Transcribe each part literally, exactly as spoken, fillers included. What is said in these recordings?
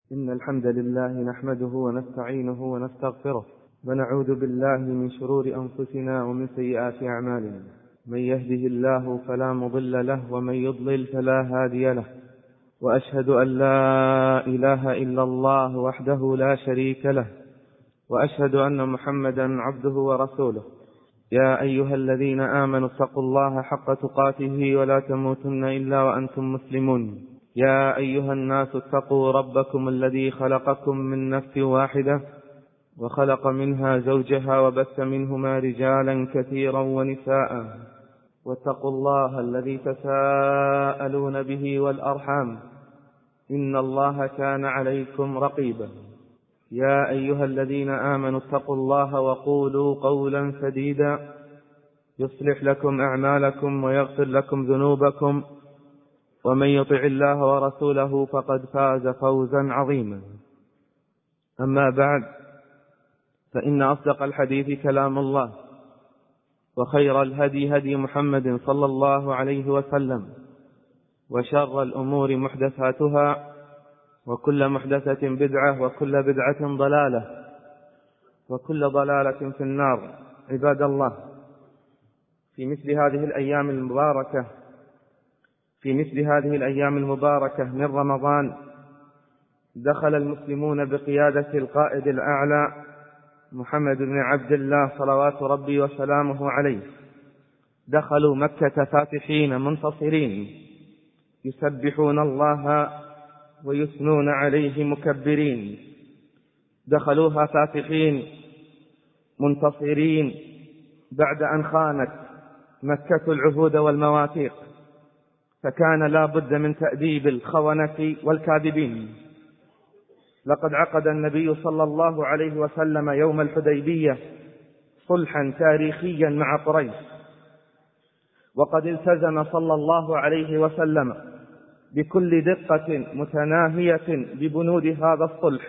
إن الحمد لله نحمده ونستعينه ونستغفره ونعوذ بالله من شرور أنفسنا ومن سيئات أعمالنا. من يهده الله فلا مضل له ومن يضلل فلا هادي له، وأشهد أن لا إله إلا الله وحده لا شريك له، وأشهد أن محمدا عبده ورسوله. يا أيها الذين آمنوا اتقوا الله حق تقاته ولا تموتن إلا وأنتم مسلمون. يا أيها الناس اتقوا ربكم الذي خلقكم من نفس واحدة وخلق منها زوجها وبث منهما رجالا كثيرا ونساء، واتقوا الله الذي تساءلون به والأرحام إن الله كان عليكم رقيبا. يا أيها الذين آمنوا اتقوا الله وقولوا قولا سديدا يصلح لكم أعمالكم ويغفر لكم ذنوبكم، ومن يطع الله ورسوله فقد فاز فوزا عظيما. أما بعد، فإن أصدق الحديث كلام الله، وخير الهدي هدي محمد صلى الله عليه وسلم، وشر الأمور محدثاتها، وكل محدثة بدعة، وكل بدعة ضلالة، وكل ضلالة في النار. عباد الله، في مثل هذه الأيام المباركة في مثل هذه الأيام المباركة من رمضان دخل المسلمون بقيادة القائد الأعلى محمد بن عبد الله صلوات ربي وسلامه عليه، دخلوا مكة فاتحين منتصرين، يسبحون الله ويثنون عليه مكبرين. دخلوها فاتحين منتصرين بعد أن خانت مكة العهود والمواثيق، فكان لا بد من تأديب الخونة والكاذبين. لقد عقد النبي صلى الله عليه وسلم يوم الحديبية صلحا تاريخيا مع قريش، وقد التزم صلى الله عليه وسلم بكل دقة متناهية ببنود هذا الصلح،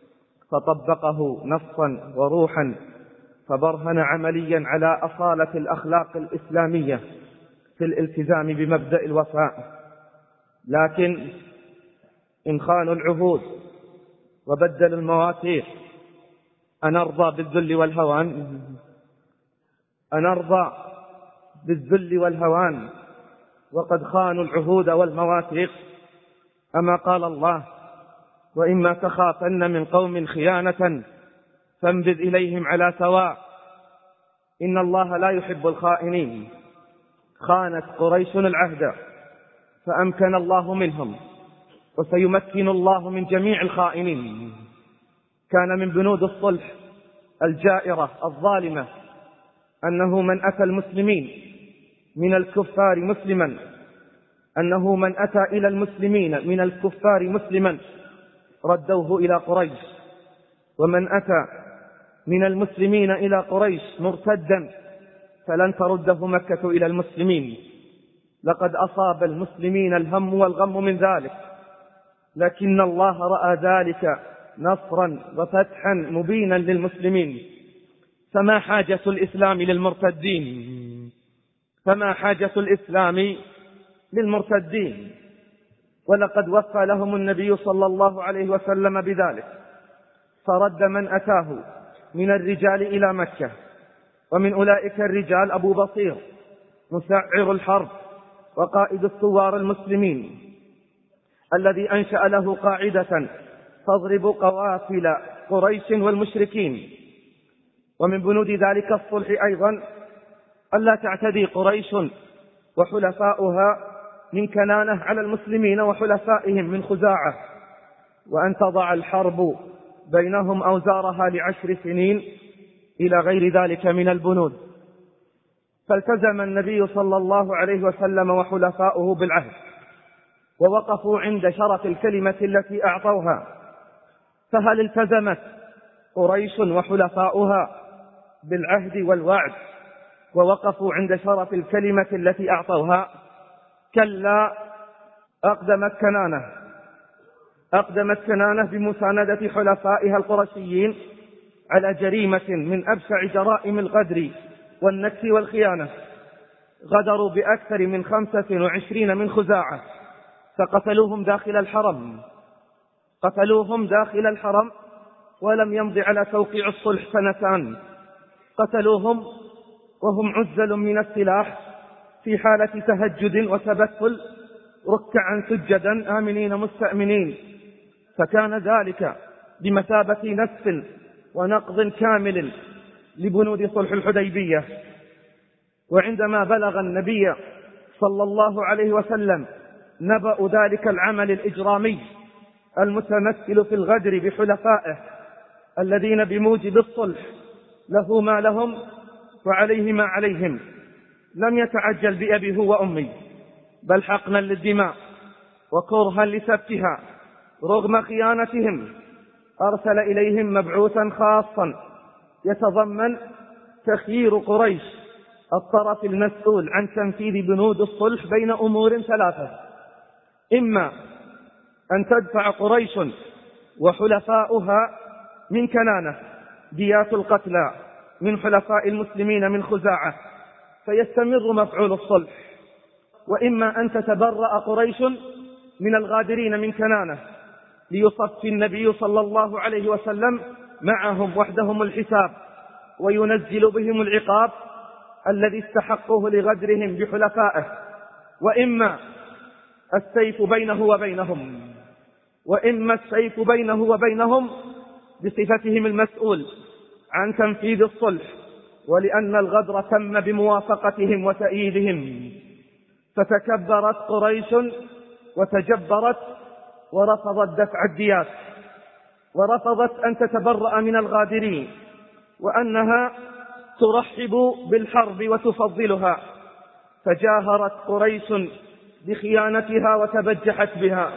فطبقه نصا وروحا، فبرهن عمليا على أصالة الأخلاق الإسلامية في الالتزام بمبدأ الوفاء. لكن إن خانوا العهود وبدلوا المواثيق أنرضى بالذل والهوان؟ أنرضى بالذل والهوان وقد خانوا العهود والمواثيق؟ أما قال الله: وإما تخافن من قوم خيانة فانبذ إليهم على سواء إن الله لا يحب الخائنين. خانت قريش العهد فأمكن الله منهم، وسيمكن الله من جميع الخائنين. كان من بنود الصلح الجائرة الظالمة أنه من أتى المسلمين من الكفار مسلما أنه من أتى إلى المسلمين من الكفار مسلما ردوه إلى قريش، ومن أتى من المسلمين إلى قريش مرتدا فلن ترده مكة إلى المسلمين. لقد أصاب المسلمين الهم والغم من ذلك، لكن الله رأى ذلك نصرا وفتحا مبينا للمسلمين. فما حاجة الإسلام للمرتدين فما حاجة الإسلام للمرتدين ولقد وفى لهم النبي صلى الله عليه وسلم بذلك، فرد من أتاه من الرجال إلى مكة. ومن أولئك الرجال أبو بصير مسعر الحرب وقائد الثوار المسلمين، الذي أنشأ له قاعدة تضرب قوافل قريش والمشركين. ومن بنود ذلك الصلح أيضا ألا تعتدي قريش وحلفاؤها من كنانة على المسلمين وحلفائهم من خزاعة، وأن تضع الحرب بينهم أوزارها لعشر سنين إلى غير ذلك من البنود. فالتزم النبي صلى الله عليه وسلم وحلفاؤه بالعهد، ووقفوا عند شرف الكلمة التي أعطوها. فهل التزمت قريش وحلفاؤها بالعهد والوعد ووقفوا عند شرف الكلمة التي أعطوها؟ كلا، أقدمت كنانة أقدمت كنانة بمساندة حلفائها القرشيين على جريمة من أبشع جرائم الغدر والنكس والخيانة. غدروا بأكثر من خمسة وعشرين من خزاعة فقتلوهم داخل الحرم، قتلوهم داخل الحرم ولم يمض على توقيع الصلح سنتان، قتلوهم وهم عزل من السلاح في حالة تهجد وتبتل ركعا سجدا آمنين مستأمنين، فكان ذلك بمثابة نسف ونقض كامل لبنود صلح الحديبية. وعندما بلغ النبي صلى الله عليه وسلم نبأ ذلك العمل الإجرامي المتمثل في الغدر بحلفائه الذين بموجب الصلح له ما لهم وعليه ما عليهم، لم يتعجل بأبي هو وأمي، بل حقنا للدماء وكرها لسفكها رغم خيانتهم أرسل إليهم مبعوثا خاصا يتضمن تخيير قريش الطرف المسؤول عن تنفيذ بنود الصلح بين أمور ثلاثة: إما أن تدفع قريش وحلفاؤها من كنانة ديات القتلى من حلفاء المسلمين من خزاعة فيستمر مفعول الصلح، وإما أن تتبرأ قريش من الغادرين من كنانة ليصفي النبي صلى الله عليه وسلم معهم وحدهم الحساب وينزل بهم العقاب الذي استحقوه لغدرهم بحلفائه، وإما السيف بينه وبينهم وإما السيف بينه وبينهم بصفتهم المسؤول عن تنفيذ الصلح، ولأن الغدر تم بموافقتهم وتأييدهم. فتكبرت قريش وتجبرت ورفضت دفع الديات، ورفضت أن تتبرأ من الغادرين، وأنها ترحب بالحرب وتفضلها، فجاهرت قريش بخيانتها وتبجحت بها.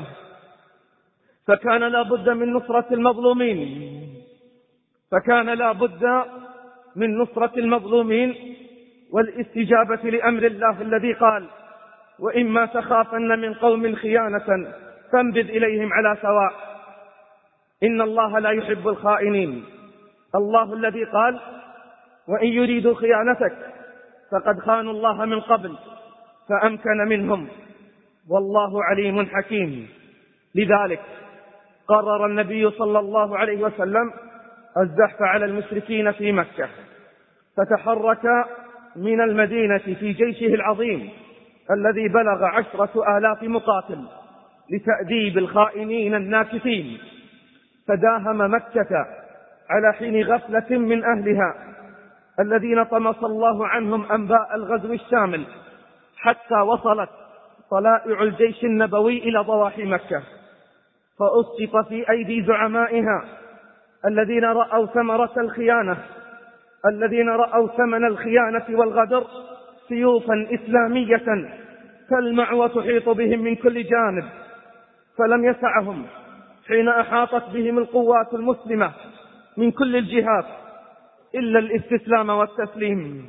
فكان لا بد من نصرة المظلومين فكان لا بد من نصرة المظلومين والاستجابة لأمر الله الذي قال: وإما تخافن من قوم خيانة فانبذ إليهم على سواء إن الله لا يحب الخائنين. الله الذي قال: وإن يريدوا خيانتك فقد خانوا الله من قبل فأمكن منهم والله عليم حكيم. لذلك قرر النبي صلى الله عليه وسلم الزحف على المشركين في مكة، فتحرك من المدينة في جيشه العظيم الذي بلغ عشرة آلاف مقاتل لتأديب الخائنين الناكثين، فداهم مكة على حين غفلة من أهلها الذين طمس الله عنهم أنباء الغزو الشامل، حتى وصلت طلائع الجيش النبوي إلى ضواحي مكة، فأسقط في أيدي زعمائها الذين رأوا ثمرة الخيانة الذين رأوا ثمن الخيانة والغدر سيوفا إسلامية تلمع وتحيط بهم من كل جانب، فلم يسعهم حين أحاطت بهم القوات المسلمة من كل الجهات إلا الاستسلام والتسليم.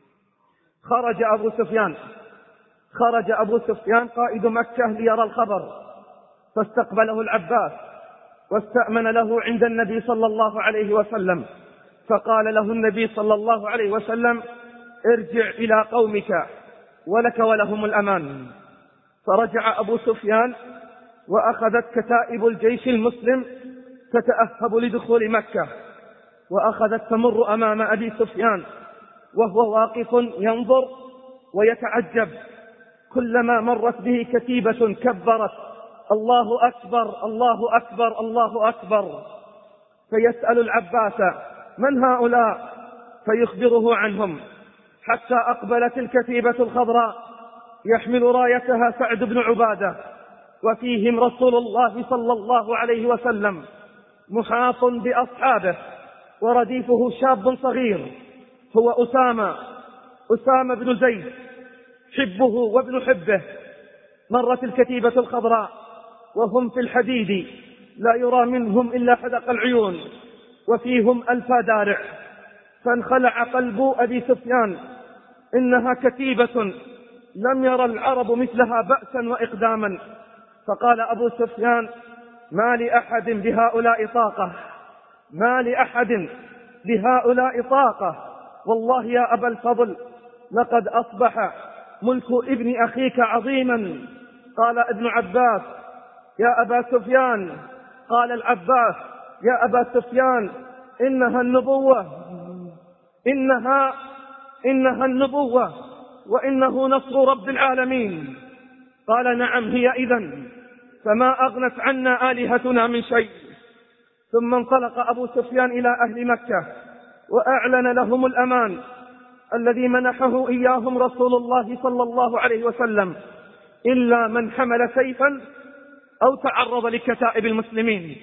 خرج أبو سفيان خرج أبو سفيان قائد مكة ليرى الخبر، فاستقبله العباس واستأمن له عند النبي صلى الله عليه وسلم، فقال له النبي صلى الله عليه وسلم: ارجع إلى قومك ولك ولهم الأمان. فرجع أبو سفيان وأخذت كتائب الجيش المسلم تتأهب لدخول مكة، وأخذت تمر أمام أبي سفيان وهو واقف ينظر ويتعجب، كلما مرت به كتيبة كبرت: الله أكبر الله أكبر الله أكبر. فيسأل العباس: من هؤلاء؟ فيخبره عنهم، حتى أقبلت الكتيبة الخضراء يحمل رايتها سعد بن عبادة، وفيهم رسول الله صلى الله عليه وسلم محاط بأصحابه، ورديفه شاب صغير هو أسامة أسامة بن زيد حبه وابن حبه. مرت الكتيبة الخضراء وهم في الحديد لا يرى منهم إلا حدق العيون، وفيهم ألف دارع، فانخلع قلب أبي سفيان، إنها كتيبة لم يرى العرب مثلها بأسا وإقداما. فقال أبو سفيان: ما لأحد بهؤلاء طاقة ما لأحد بهؤلاء طاقة والله يا أبا الفضل لقد أصبح ملك ابن أخيك عظيما. قال ابن عباس: يا أبا سفيان قال العباس: يا أبا سفيان، إنها النبوة إنها إنها النبوة وإنه نصر رب العالمين. قال: نعم هي إذن، فما أغنت عنا آلهتنا من شيء. ثم انطلق أبو سفيان إلى أهل مكة وأعلن لهم الأمان الذي منحه إياهم رسول الله صلى الله عليه وسلم، إلا من حمل سيفا أو تعرض لكتائب المسلمين.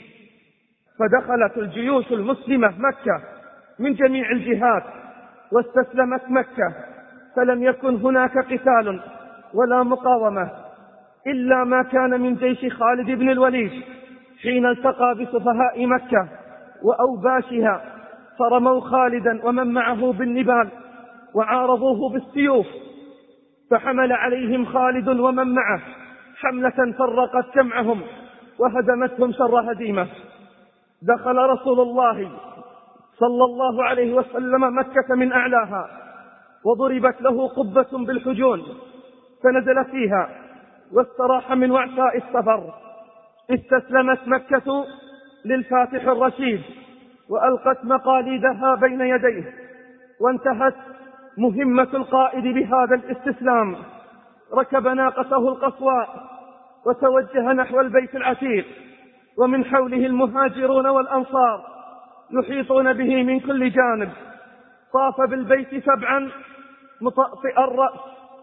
فدخلت الجيوش المسلمة مكة من جميع الجهات واستسلمت مكة، فلم يكن هناك قتال ولا مقاومة إلا ما كان من جيش خالد بن الوليد حين التقى بسفهاء مكة وأوباشها، فرموا خالدا ومن معه بالنبال وعارضوه بالسيوف، فحمل عليهم خالد ومن معه حملة فرقت جمعهم وهدمتهم شر هديمة. دخل رسول الله صلى الله عليه وسلم مكة من أعلاها، وضربت له قبة بالحجون فنزل فيها واستراح من وعثاء السفر. استسلمت مكة للفاتح الرشيد وألقت مقاليدها بين يديه، وانتهت مهمة القائد بهذا الاستسلام. ركب ناقته القصواء وتوجه نحو البيت العتيق، ومن حوله المهاجرون والأنصار يحيطون به من كل جانب. طاف بالبيت سبعا مطأطئ الرأس،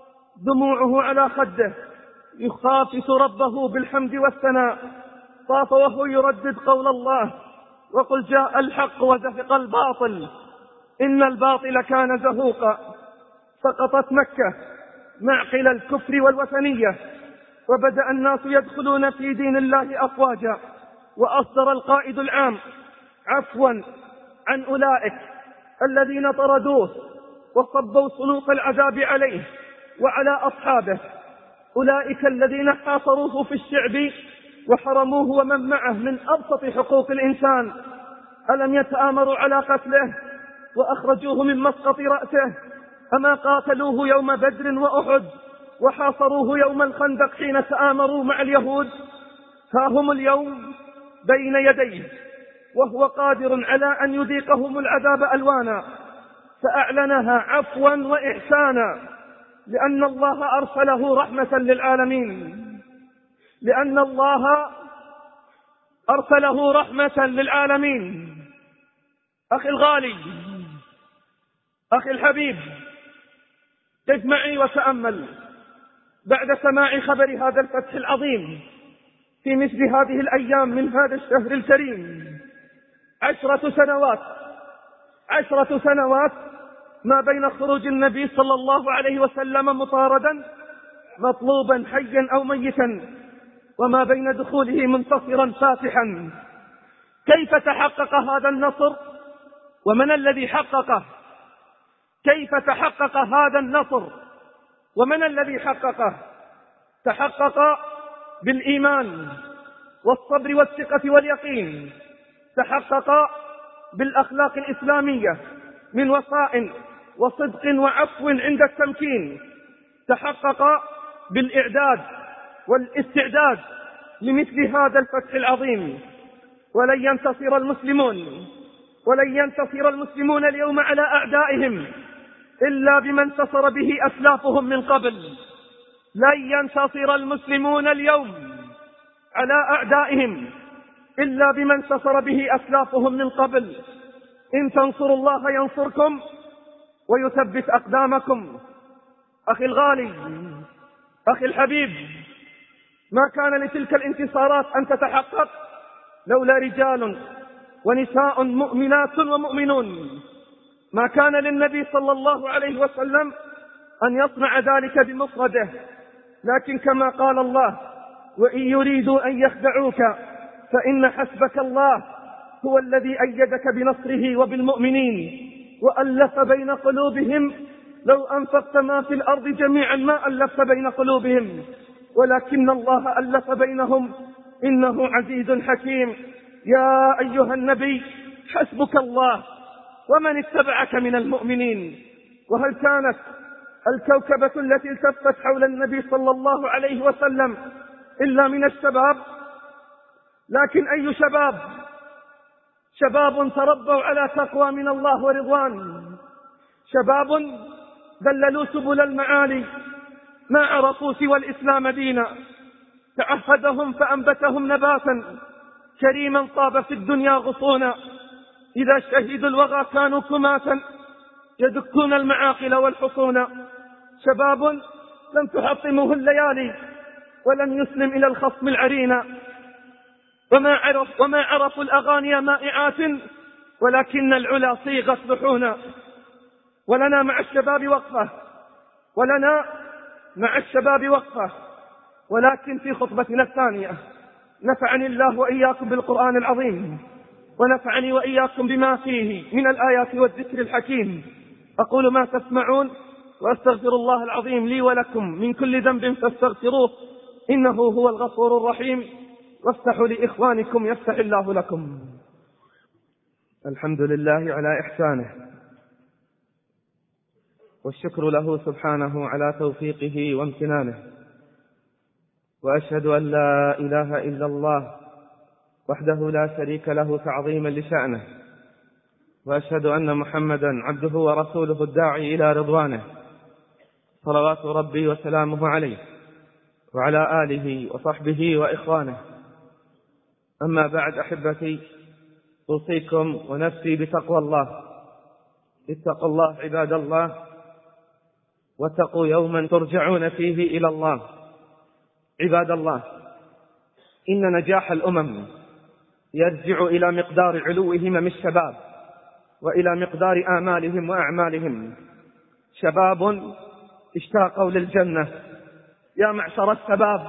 دموعه على خده، يخافت ربه بالحمد والثناء. طاف وهو يردد قول الله: وقل جاء الحق وزهق الباطل إن الباطل كان زهوقا. سقطت مكة معقل الكفر والوثنية، وبدأ الناس يدخلون في دين الله أفواجا. وأصدر القائد العام عفوا عن أولئك الذين طردوه وصبوا صنوف العذاب عليه وعلى أصحابه، أولئك الذين حاصروه في الشعب وحرموه ومن معه من أبسط حقوق الإنسان. ألم يتآمروا على قتله وأخرجوه من مسقط رأسه؟ أما قاتلوه يوم بدر وأحد وحاصروه يوم الخندق حين تآمروا مع اليهود؟ ها هم اليوم بين يديه وهو قادر على أن يذيقهم العذاب ألوانا، فأعلنها عفوا وإحسانا، لأن الله أرسله رحمة للعالمين لأن الله أرسله رحمة للعالمين. أخي الغالي، أخي الحبيب، قف معي وتأمل بعد سماع خبر هذا الفتح العظيم في مثل هذه الأيام من هذا الشهر الكريم. عشرة سنوات عشرة سنوات ما بين خروج النبي صلى الله عليه وسلم مطاردا مطلوبا حيا أو ميتا، وما بين دخوله منتصرا فاتحا. كيف تحقق هذا النصر ومن الذي حققه؟ كيف تحقق هذا النصر ومن الذي حققه؟ تحقق بالإيمان والصبر والثقة واليقين، تحقق بالأخلاق الإسلامية من وفاء وصدق وعفو عند التمكين، تحقق بالإعداد والاستعداد لمثل هذا الفتح العظيم. ولن ينتصر المسلمون ولن ينتصر المسلمون اليوم على أعدائهم إلا بما انتصر به أسلافهم من قبل. لن ينتصر المسلمون اليوم على أعدائهم إلا بما انتصر به أسلافهم من قبل. إن تنصروا الله ينصركم ويثبت أقدامكم. أخي الغالي، أخي الحبيب، ما كان لتلك الانتصارات أن تتحقق لولا رجال ونساء مؤمنات ومؤمنون. ما كان للنبي صلى الله عليه وسلم أن يصنع ذلك بمفرده، لكن كما قال الله: وإن يريدوا أن يخدعوك فإن حسبك الله هو الذي أيدك بنصره وبالمؤمنين وألف بين قلوبهم لو أنفقت ما في الأرض جميعا ما ألفت بين قلوبهم ولكن الله ألف بينهم إنه عزيز حكيم. يا أيها النبي حسبك الله ومن اتبعك من المؤمنين. وهل كانت الكوكبة التي التفت حول النبي صلى الله عليه وسلم إلا من الشباب؟ لكن أي شباب؟ شباب تربوا على تقوى من الله ورضوان، شباب ذللوا سبل المعالي، ما عرفوا سوى الإسلام دينا، تعهدهم فأنبتهم نباتا كريما طاب في الدنيا غصونا، إذا شهدوا الوغى كانوا كماتا يدكون المعاقل والحصون. شباب لم تحطمه الليالي ولم يسلم إلى الخصم العرينا، وما عرف وما عرفوا الأغاني مائعات ولكن العلا صيغت لحونا. ولنا مع الشباب وقفة، ولنا مع الشباب وقفة، ولكن في خطبتنا الثانية نفعني الله وإياكم بالقرآن العظيم، ونفعني وإياكم بما فيه من الآيات والذكر الحكيم. أقول ما تسمعون وأستغفر الله العظيم لي ولكم من كل ذنب فاستغفروه إنه هو الغفور الرحيم. وافتحوا لإخوانكم يفتح الله لكم. الحمد لله على إحسانه، والشكر له سبحانه على توفيقه وامتنانه، وأشهد أن لا إله إلا الله وحده لا شريك له تعظيما لشأنه، وأشهد أن محمدا عبده ورسوله الداعي إلى رضوانه، صلوات ربي وسلامه عليه وعلى آله وصحبه وإخوانه. أما بعد، أحبتي، أوصيكم ونفسي بتقوى الله. اتقوا الله عباد الله، واتقوا يوما ترجعون فيه إلى الله. عباد الله، إن نجاح الأمم يرجع إلى مقدار علو همم الشباب وإلى مقدار آمالهم وأعمالهم. شباب اشتاقوا للجنة. يا معشر الشباب،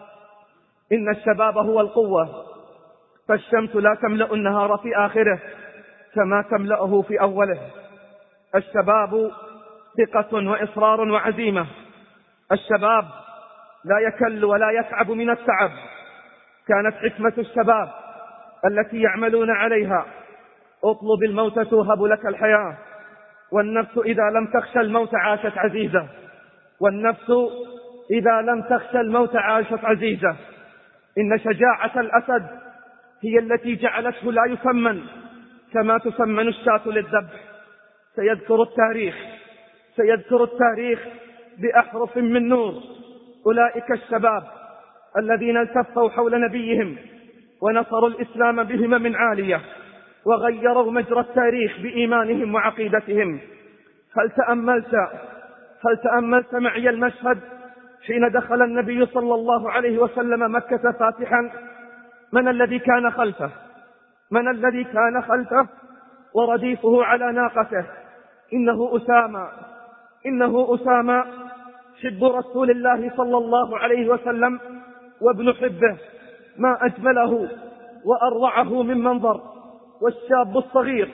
إن الشباب هو القوة، فالشمس لا تملأ النهار في آخره كما تملأه في أوله. الشباب ثقة وإصرار وعزيمة. الشباب لا يكل ولا يتعب من التعب. كانت حكمة الشباب التي يعملون عليها: اطلب الموت توهب لك الحياة، والنفس إذا لم تخشى الموت عاشت عزيزة، والنفس إذا لم تخشى الموت عاشت عزيزة. إن شجاعة الأسد هي التي جعلته لا يسمن كما تسمن الشاة للذبح. سيذكر التاريخ سيذكر التاريخ بأحرف من نور أولئك الشباب الذين التفوا حول نبيهم ونصروا الإسلام بهمم عالية، وغيروا مجرى التاريخ بإيمانهم وعقيدتهم. هل تأملت هل تأملت معي المشهد حين دخل النبي صلى الله عليه وسلم مكة فاتحا؟ من الذي كان خلفه؟ من الذي كان خلفه ورديفه على ناقته؟ إنه أسامة إنه أسامة حب رسول الله صلى الله عليه وسلم وابن حبه. ما أجمله وأروعه من منظر. والشاب الصغير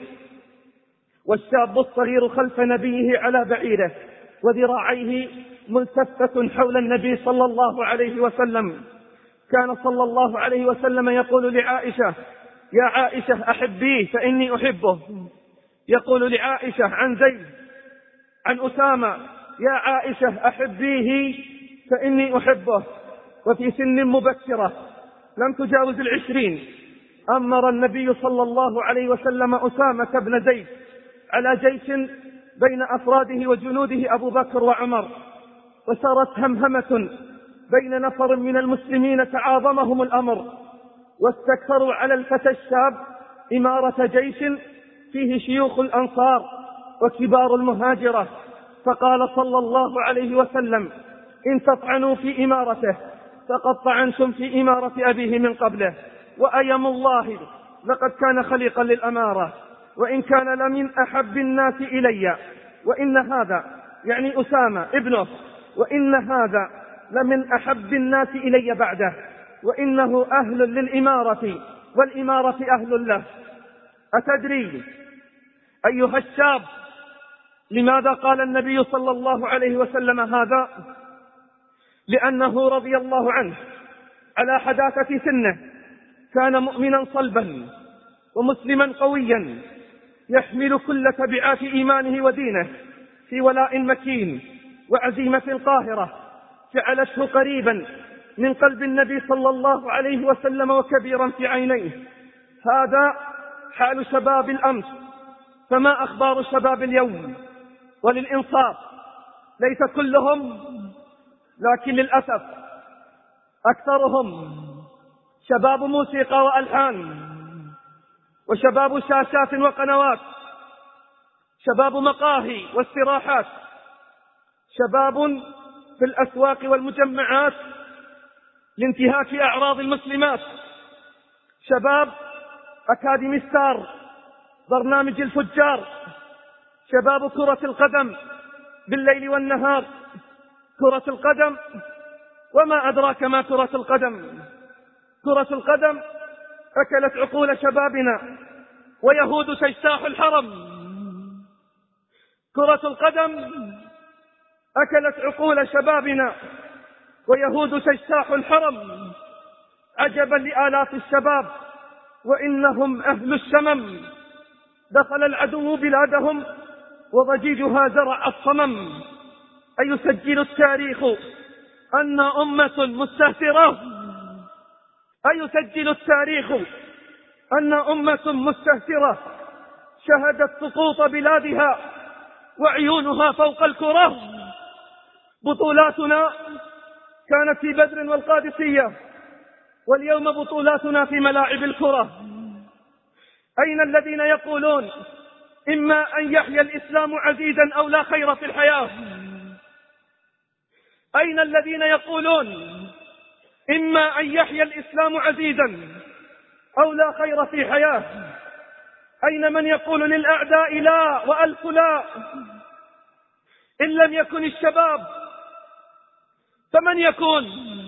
والشاب الصغير خلف نبيه على بعيره، وذراعيه ملتفة حول النبي صلى الله عليه وسلم. كان صلى الله عليه وسلم يقول لعائشة: يا عائشة أحبيه فإني أحبه. يقول لعائشة عن زيد عن أسامة: يا عائشة أحبيه فإني أحبه. وفي سن مبكرة لم تجاوز العشرين أمر النبي صلى الله عليه وسلم أسامة بن زيد على جيش بين أفراده وجنوده أبو بكر وعمر، وسارت همهمة بين نفر من المسلمين تعاظمهم الأمر، واستكثروا على الفتى الشاب إمارة جيش فيه شيوخ الأنصار وكبار المهاجرة. فقال صلى الله عليه وسلم: إن تطعنوا في إمارته فقد طعنتم في إمارة أبيه من قبله، وأيم الله لقد كان خليقا للأمارة، وإن كان لمن أحب الناس إلي، وإن هذا يعني أسامة ابنه، وإن هذا لمن أحب الناس إلي بعده، وإنه أهل للإمارة والإمارة أهل له. أتدري أيها الشاب لماذا قال النبي صلى الله عليه وسلم هذا؟ لأنه رضي الله عنه على حداثة سنه كان مؤمنا صلبا ومسلما قويا، يحمل كل تبعات إيمانه ودينه في ولاء مكين وعزيمة قاهرة، جعلته قريبا من قلب النبي صلى الله عليه وسلم وكبيرا في عينيه. هذا حال شباب الأمس، فما أخبار شباب اليوم؟ وللإنصاف ليس كلهم، لكن للأسف أكثرهم شباب موسيقى وألحان، وشباب شاشات وقنوات، شباب مقاهي واستراحات، شباب في الأسواق والمجمعات لانتهاك أعراض المسلمات، شباب أكاديمي ستار، برنامج الفجار، شباب كرة القدم بالليل والنهار، كرة القدم وما أدراك ما كرة القدم. كرة القدم أكلت عقول شبابنا ويهود تجتاح الحرم. كرة القدم أكلت عقول شبابنا ويهود تجتاح الحرم. عجبا لآلاف الشباب وإنهم أهل الشمم. دخل العدو بلادهم وضجيجها زرع الصمم. أيسجل التاريخ أن أمة مستهترة؟ أيسجل التاريخ أن أمة مستهترة شهدت سقوط بلادها وعيونها فوق الكرة؟ بطولاتنا كانت في بدر والقادسية، واليوم بطولاتنا في ملاعب الكرة. أين الذين يقولون إما أن يحيا الإسلام عزيزا أو لا خير في الحياة؟ أين الذين يقولون إما أن يحيا الإسلام عزيزا أو لا خير في حياة؟ أين من يقول للأعداء لا وألف لا؟ إن لم يكن الشباب فمن يكون؟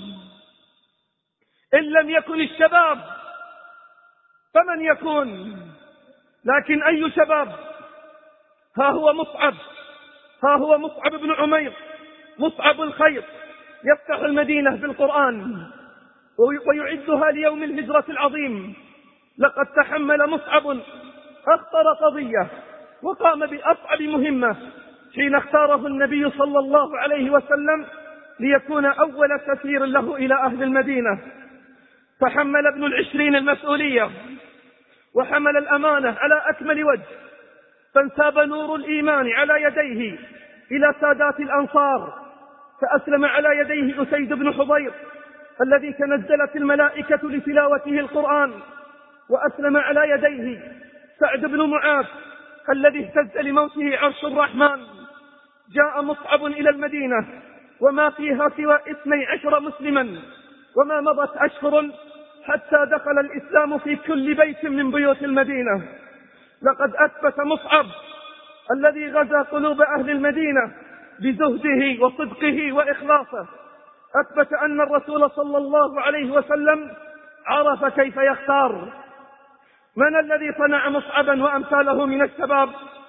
إن لم يكن الشباب فمن يكون؟ لكن أي شباب؟ ها هو مصعب، ها هو مصعب بن عمير، مصعب الخير، يفتح المدينة بالقرآن ويعدها ليوم الهجرة العظيم. لقد تحمل مصعب أخطر قضية وقام بأصعب مهمة حين اختاره النبي صلى الله عليه وسلم ليكون أول سفير له إلى أهل المدينة. فحمل ابن العشرين المسؤولية وحمل الأمانة على أكمل وجه، فانساب نور الإيمان على يديه إلى سادات الأنصار، فأسلم على يديه أسيد بن حضير الذي تنزلت الملائكة لتلاوته القرآن، وأسلم على يديه سعد بن معاذ الذي اهتز لموته عرش الرحمن. جاء مصعب إلى المدينة وما فيها سوى اثني عشر مسلما، وما مضت أشهر حتى دخل الإسلام في كل بيت من بيوت المدينة. لقد أثبت مصعب الذي غزا قلوب أهل المدينة بزهده وصدقه وإخلاصه، أثبت أن الرسول صلى الله عليه وسلم عرف كيف يختار. من الذي صنع مصعبا وأمثاله من الشباب؟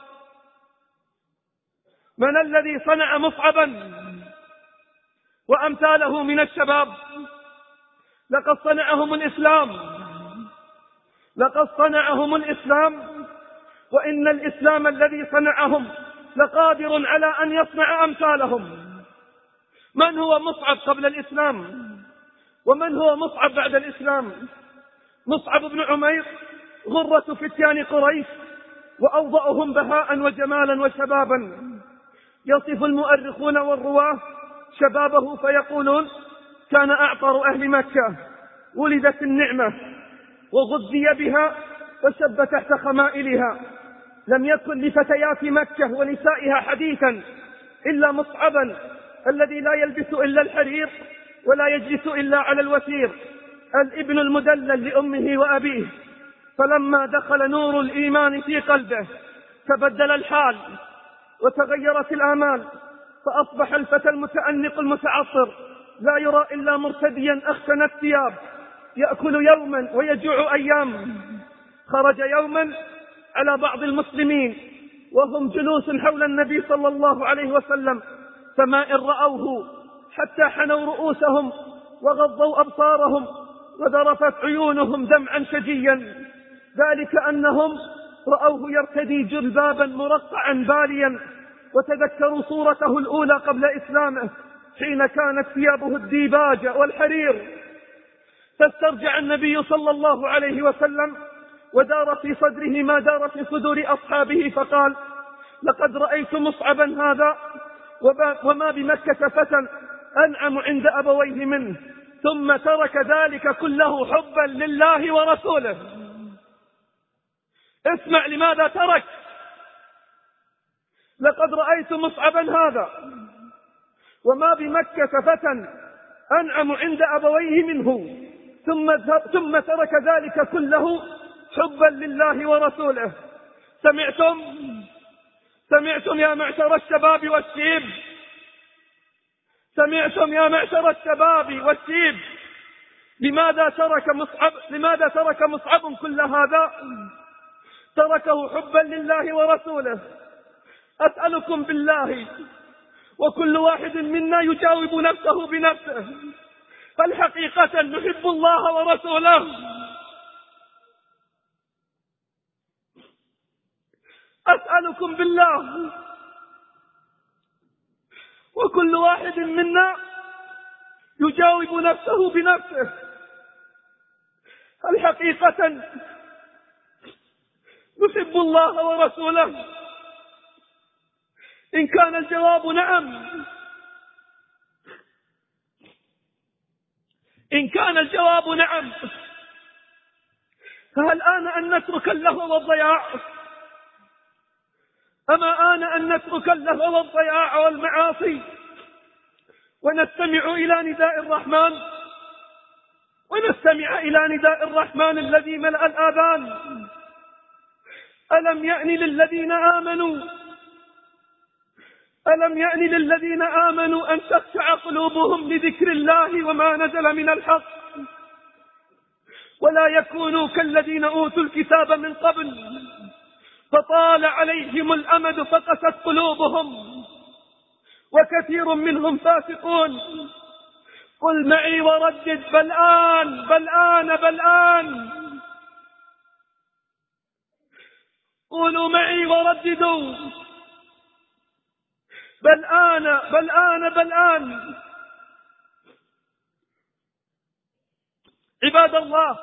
من الذي صنع مصعبا وأمثاله من الشباب؟ لقد صنعهم الإسلام، لقد صنعهم الإسلام، وإن الإسلام الذي صنعهم لقادر على أن يصنع أمثالهم. من هو مصعب قبل الإسلام؟ ومن هو مصعب بعد الإسلام؟ مصعب بن عمير غرة فتيان قريش وأوضأهم بهاء وجمالا وشبابا. يصف المؤرخون والرواه شبابه فيقولون: كان أعطر أهل مكة، ولدت النعمة وغذي بها وشب تحت خمائلها. لم يكن لفتيات مكة ونسائها حديثا إلا مصعبا الذي لا يلبس إلا الحرير ولا يجلس إلا على الوتير، الابن المدلل لأمه وأبيه. فلما دخل نور الإيمان في قلبه تبدل الحال وتغيرت الآمال، فأصبح الفتى المتأنق المتعطر لا يرى إلا مرتديا أخشن الثياب، يأكل يوما ويجوع أيام. خرج يوما على بعض المسلمين وهم جلوس حول النبي صلى الله عليه وسلم، فما إن رأوه حتى حنوا رؤوسهم وغضوا أبصارهم وذرفت عيونهم دمعا شجيا، ذلك أنهم رأوه يرتدي جلبابا مرقعا باليا، وتذكروا صورته الأولى قبل إسلامه حين كانت ثيابه الديباج والحرير، فاسترجع النبي صلى الله عليه وسلم ودار في صدره ما دار في صدور أصحابه، فقال: لقد رأيت مصعبا هذا وما بمكة فتى أنعم عند أبويه منه، ثم ترك ذلك كله حبا لله ورسوله. اسمع لماذا ترك. لقد رأيت مصعبا هذا وما بمكة فتى أنعم عند أبويه منه، ثم ثم ترك ذلك كله حبا لله ورسوله. سمعتم سمعتم يا معشر الشباب والشيب، سمعتم يا معشر الشباب والشيب لماذا ترك مصعب لماذا ترك مصعب كل هذا؟ تركه حبا لله ورسوله. أسألكم بالله، وكل واحد منا يجاوب نفسه بنفسه، هل حقيقة نحب الله ورسوله؟ أسألكم بالله، وكل واحد منا يجاوب نفسه بنفسه، هل حقيقة نحب الله ورسوله؟ إن كان الجواب نعم إن كان الجواب نعم فهل آن أن نترك اللهو والضياع؟ أما آن أن نترك اللهو والضياع والمعاصي ونستمع إلى نداء الرحمن ونستمع إلى نداء الرحمن الذي ملأ الآذان؟ ألم يأن للذين آمنوا ألم يأن للذين آمنوا أن تخشع قلوبهم لذكر الله وما نزل من الحق، ولا يكونوا كالذين أوتوا الكتاب من قبل فطال عليهم الأمد فقست قلوبهم وكثير منهم فاسقون. قل معي وردد: بل آن بل آن بل آن. قولوا معي ورددوا: بل آن بل آن بل آن. عباد الله،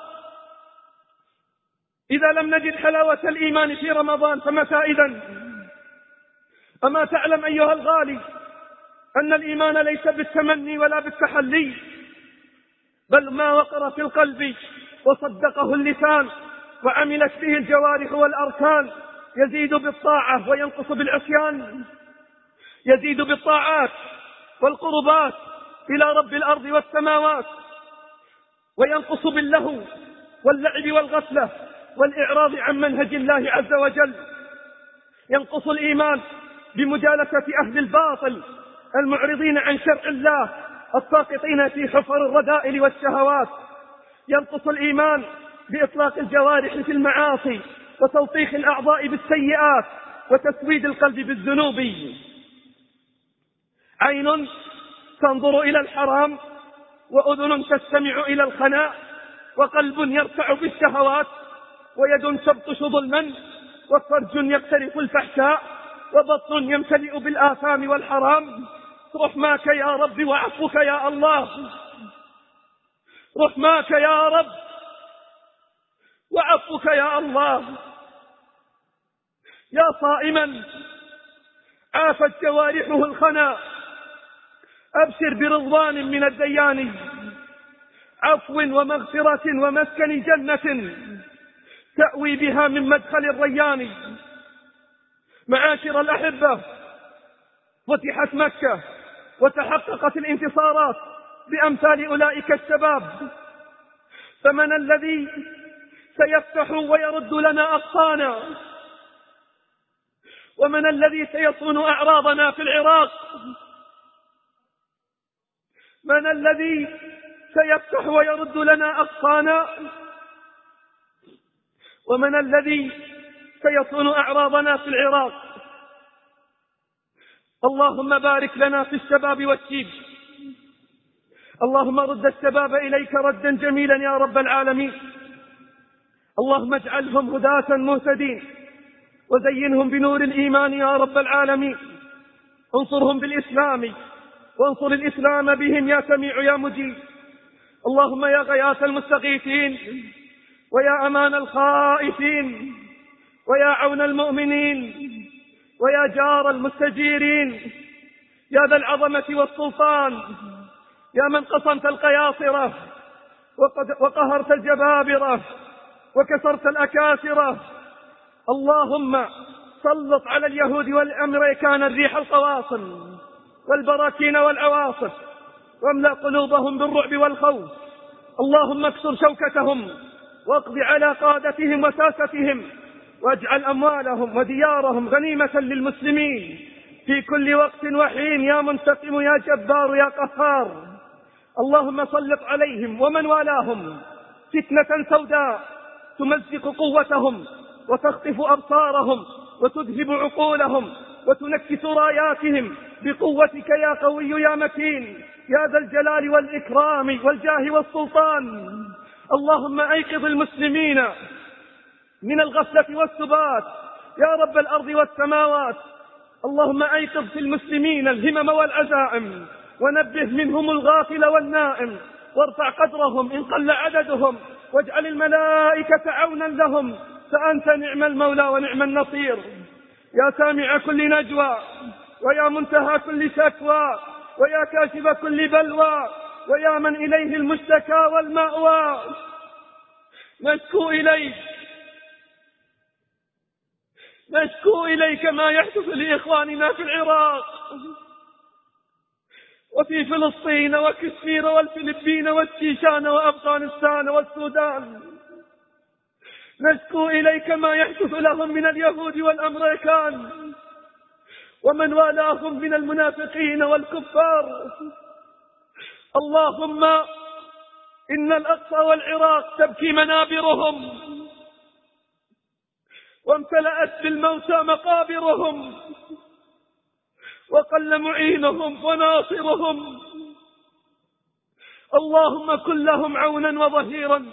إذا لم نجد حلاوة الإيمان في رمضان فمتى إذن؟ أما تعلم أيها الغالي أن الإيمان ليس بالتمني ولا بالتحلي، بل ما وقر في القلب وصدقه اللسان وعملت به الجوارح والأركان يزيد بالطاعة وينقص بالعصيان، يزيد بالطاعات والقربات إلى رب الأرض والسماوات، وينقص باللهو واللعب والغفلة والإعراض عن منهج الله عز وجل. ينقص الإيمان بمجالسة أهل الباطل المعرضين عن شرع الله الساقطين في حفر الرذائل والشهوات. ينقص الإيمان بإطلاق الجوارح في المعاصي وتوطيخ الأعضاء بالسيئات وتسويد القلب بالذنوب. عين تنظر إلى الحرام، وأذن تستمع إلى الخناء، وقلب يرتع بالشهوات، ويد تبطش ظلما، وفرج يقترف الفحشاء، وبطن يمتلئ بالآثام والحرام. رحماك يا رب وعفوك يا الله، رحماك يا رب وعفوك يا الله. يا صائما عافت جوارحه الخنا، أبشر برضوان من الديان، عفو ومغفرة ومسكن جنة تأوي بها من مدخل الريان. معاشر الأحبة، فتحت مكة وتحققت الانتصارات بأمثال أولئك الشباب، فمن الذي سيفتح ويرد لنا أقصانا؟ ومن الذي سيصون أعراضنا في العراق؟ من الذي سيفتح ويرد لنا أقصانا؟ ومن الذي سيصون أعراضنا في العراق؟ اللهم بارك لنا في الشباب والشيب، اللهم رد الشباب إليك ردا جميلا يا رب العالمين. اللهم اجعلهم هداة مهتدين، وزينهم بنور الإيمان يا رب العالمين. انصرهم بالإسلام وانصر الإسلام بهم يا سميع يا مجيب. اللهم يا غياث المستغيثين، ويا أمان الخائفين، ويا عون المؤمنين، ويا جار المستجيرين، يا ذا العظمة والسلطان، يا من قصمت القياصرة وقهرت الجبابرة وكسرت الأكاسرة، اللهم سلط على اليهود والأمريكان الريح القواصم والبراكين والعواصف، واملأ قلوبهم بالرعب والخوف. اللهم اكسر شوكتهم واقض على قادتهم وساستهم، واجعل أموالهم وديارهم غنيمة للمسلمين في كل وقت وحين، يا منتقم يا جبار يا قهار. اللهم سلط عليهم ومن والاهم فتنة سوداء تمزق قوتهم وتخطف أبصارهم وتذهب عقولهم وتنكس راياتهم بقوتك يا قوي يا متين يا ذا الجلال والإكرام والجاه والسلطان. اللهم أيقظ المسلمين من الغفلة والسبات يا رب الأرض والسماوات. اللهم أيقظ في المسلمين الهمم والعزائم، ونبه منهم الغافل والنائم، وارفع قدرهم إن قل عددهم، واجعل الملائكة عونا لهم، فأنت نعم المولى ونعم النصير. يا سامع كل نجوى، ويا منتهى كل شكوى، ويا كاشف كل بلوى، ويا من إليه المشتكى والمأوى، نشكو إليك نشكو إليك ما يحدث لإخواننا في العراق وفي فلسطين وكشمير والفلبين والشيشان وأفغانستان والسودان. نشكو إليك ما يحدث لهم من اليهود والأمريكان ومن والاهم من المنافقين والكفار. اللهم إن الأقصى والعراق تبكي منابرهم، وامتلأت بالموتى مقابرهم، وقل معينهم وناصرهم. اللهم كن لهم عونا وظهيرا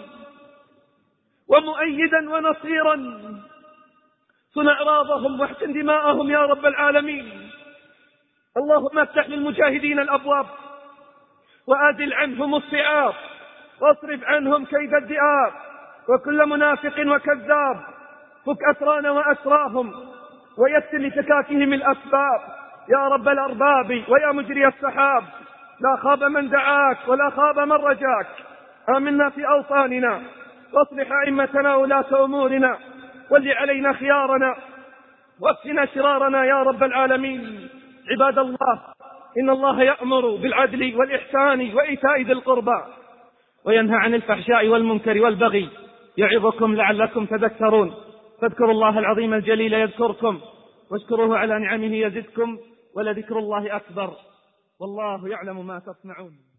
ومؤيدا ونصيرا. صن أعراضهم واحقن دماءهم يا رب العالمين. اللهم افتح للمجاهدين الأبواب، وأزل عنهم الصعاب، واصرف عنهم كيد الذئاب وكل منافق وكذاب. فك أسرانا وأسراهم، ويسر لفكاكهم الأسباب يا رب الأرباب ويا مجري السحاب. لا خاب من دعاك ولا خاب من رجاك. آمنا في أوطاننا، واصلح أئمتنا ولاة أمورنا، ول علينا خيارنا واكفنا شرارنا يا رب العالمين. عباد الله، إن الله يأمر بالعدل والإحسان وإيتاء ذي القربى، وينهى عن الفحشاء والمنكر والبغي، يعظكم لعلكم تذكرون. فاذكروا الله العظيم الجليل يذكركم، واشكروه على نعمه يزدكم، ولذكر الله أكبر، والله يعلم ما تصنعون.